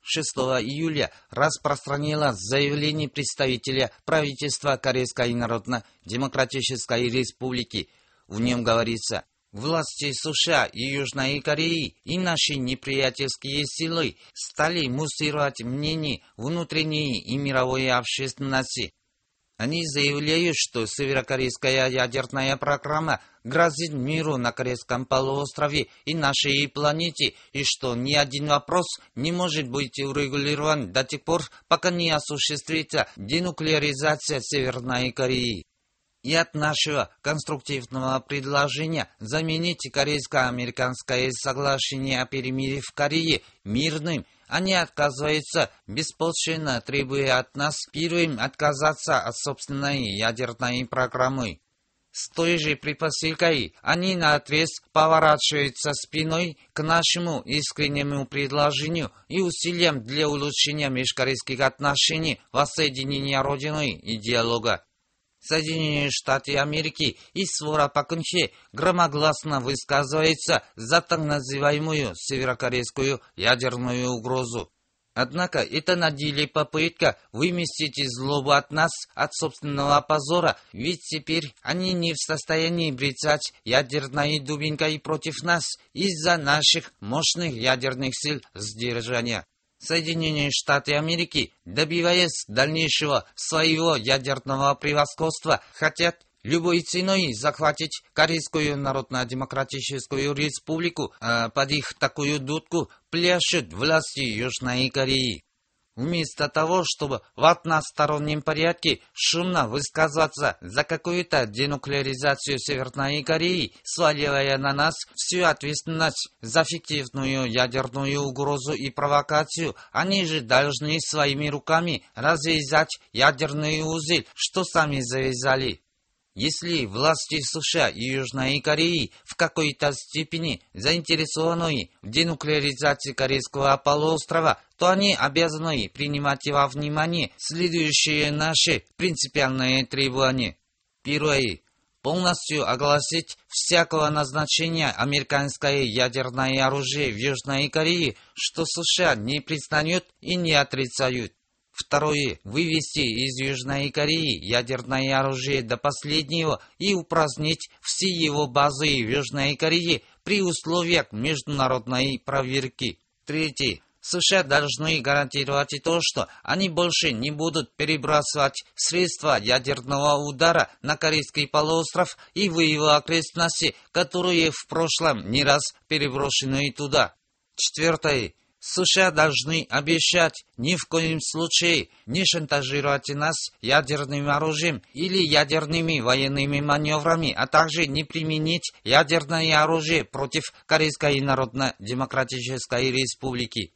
6 июля распространила заявление представителя правительства Корейской Народно-Демократической Республики. В нем говорится: власти США и Южной Кореи и наши неприятельские силы стали муссировать мнение внутренней и мировой общественности. Они заявляют, что северокорейская ядерная программа грозит миру на Корейском полуострове и нашей планете, и что ни один вопрос не может быть урегулирован до тех пор, пока не осуществится денуклеаризация Северной Кореи. И от нашего конструктивного предложения заменить корейско-американское соглашение о перемирии в Корее мирным, они отказываются, беспочвенно требуя от нас первым отказаться от собственной ядерной программы. С той же предпосылкой они наотрез поворачиваются спиной к нашему искреннему предложению и усилиям для улучшения межкорейских отношений, воссоединения Родиной и диалога. Соединенные Штаты Америки и свора Пак Кын Хе громогласно высказываются за так называемую северокорейскую ядерную угрозу. Однако это на деле попытка выместить злобу от нас, от собственного позора, ведь теперь они не в состоянии брецать ядерной дубинкой против нас из-за наших мощных ядерных сил сдержания. Соединенные Штаты Америки, добиваясь дальнейшего своего ядерного превосходства, хотят любой ценой захватить Корейскую Народно-Демократическую Республику, а под их такую дудку пляшут власти Южной Кореи. Вместо того, чтобы в одностороннем порядке шумно высказываться за какую-то денуклеаризацию Северной Кореи, сваливая на нас всю ответственность за фиктивную ядерную угрозу и провокацию, они же должны своими руками развязать ядерный узел, что сами завязали. Если власти США и Южной Кореи в какой-то степени заинтересованы в денуклеаризации Корейского полуострова, то они обязаны принимать во внимание следующие наши принципиальные требования. Первое. Полностью огласить всякого назначения американское ядерное оружие в Южной Корее, что США не признают и не отрицают. Второе. Вывести из Южной Кореи ядерное оружие до последнего и упразднить все его базы в Южной Корее при условиях международной проверки. Третье. США должны гарантировать то, что они больше не будут перебрасывать средства ядерного удара на Корейский полуостров и в его окрестности, которые в прошлом не раз переброшены туда. Четвертое. США должны обещать ни в коем случае не шантажировать нас ядерным оружием или ядерными военными маневрами, а также не применить ядерное оружие против Корейской Народно-Демократической Республики.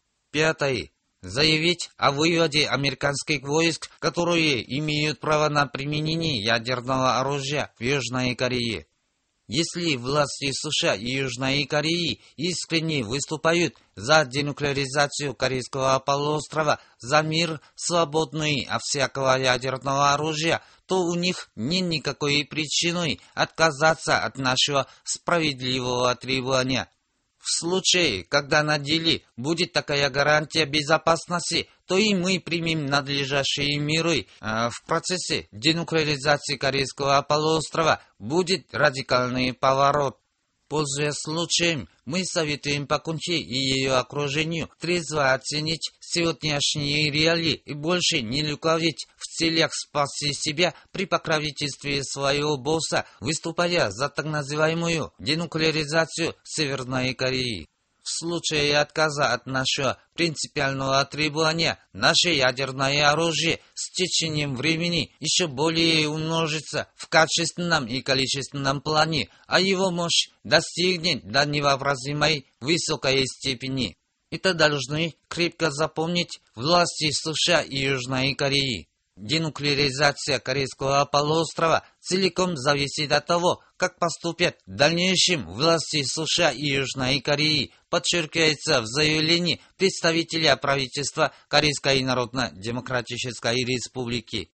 Пятое. Заявить о выводе американских войск, которые имеют право на применение ядерного оружия в Южной Корее. Если власти США и Южной Кореи искренне выступают за денуклеаризацию Корейского полуострова, за мир, свободный от всякого ядерного оружия, то у них нет никакой причины отказаться от нашего справедливого требования. В случае, когда на деле будет такая гарантия безопасности, то и мы примем надлежащие меры. В процессе денуклеаризации Корейского полуострова будет радикальный поворот. Пользуясь случаем, мы советуем Пак Кын Хе и ее окружению трезво оценить сегодняшние реалии и больше не лукавить в целях спасти себя при покровительстве своего босса, выступая за так называемую денуклеаризацию Северной Кореи. В случае отказа от нашего принципиального требования, наше ядерное оружие с течением времени еще более умножится в качественном и количественном плане, а его мощь достигнет до невообразимой высокой степени. Это должны крепко запомнить власти США и Южной Кореи. Денуклеаризация Корейского полуострова целиком зависит от того, как поступят в дальнейшем власти США и Южной Кореи, подчеркивается в заявлении представителя правительства Корейской Народно-Демократической Республики.